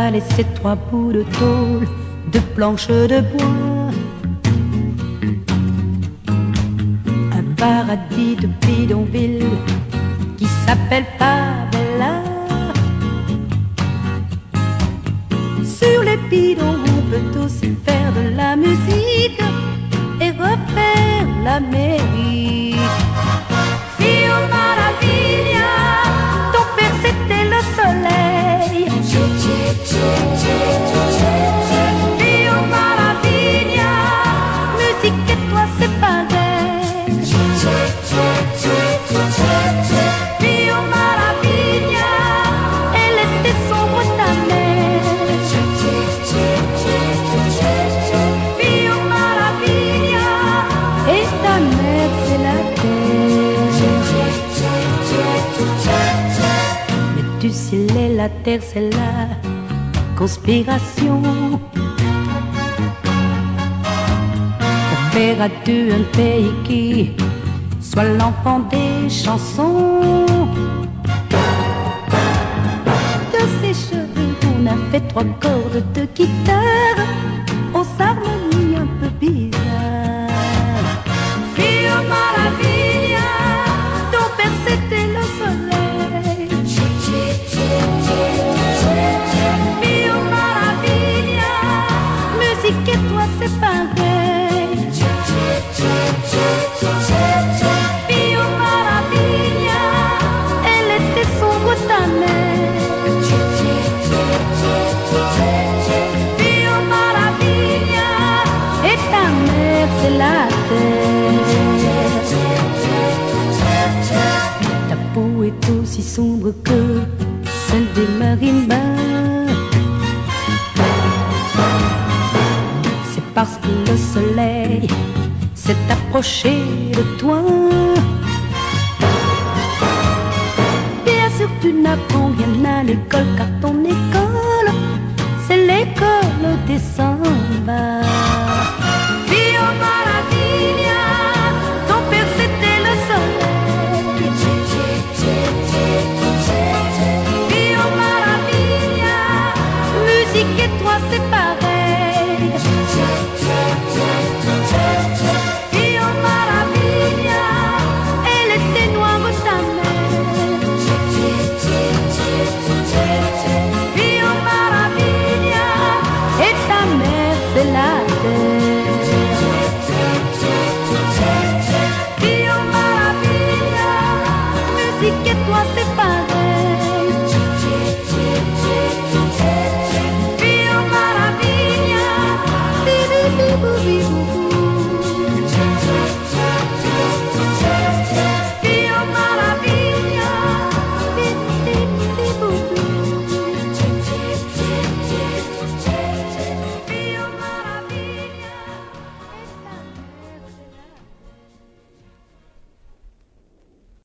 a laissé 3 bouts de tôle, 2 planches de bois, un paradis de bidonville qui s'appelle Favela. Sur les bidons on peut aussi faire de la musique et refaire l'Amérique. Fio Maravilla, ton père c'était le soleil. Fio Maravilla, musique et toi c'est pareil. Fio Maravilla, elle était sombre ta mère. Fio Maravilla, et ta mère c'est la terre. Mais du ciel et la terre c'est la conspiration. Ton père a dû un pays qui soit l'enfant des chansons. De ses cheveux on a fait 3 cordes de guitare aux harmonies un peu bizarres. Fio Maravilla, ton père c'était le soleil. Fio Maravilla, musique et toi c'est pareil. Fio Maravilla, elle était sombre ta mère. Fio Maravilla, et ta mère c'est la terre. Ta peau est aussi sombre que celle des marimbas. C'est parce que le soleil s'est approché de toi. Bien sûr tu n'apprends rien à l'école, car ton école c'est l'école des sambas. Fio Maravilla, ton père c'était le soleil. Fio Maravilla, musique et toi c'est pareil. Fio Maravilla, elle était noire ta mère. Fio Maravilla, et ta mère c'est la terre. Fio Maravilla, musique et toi c'est pareil.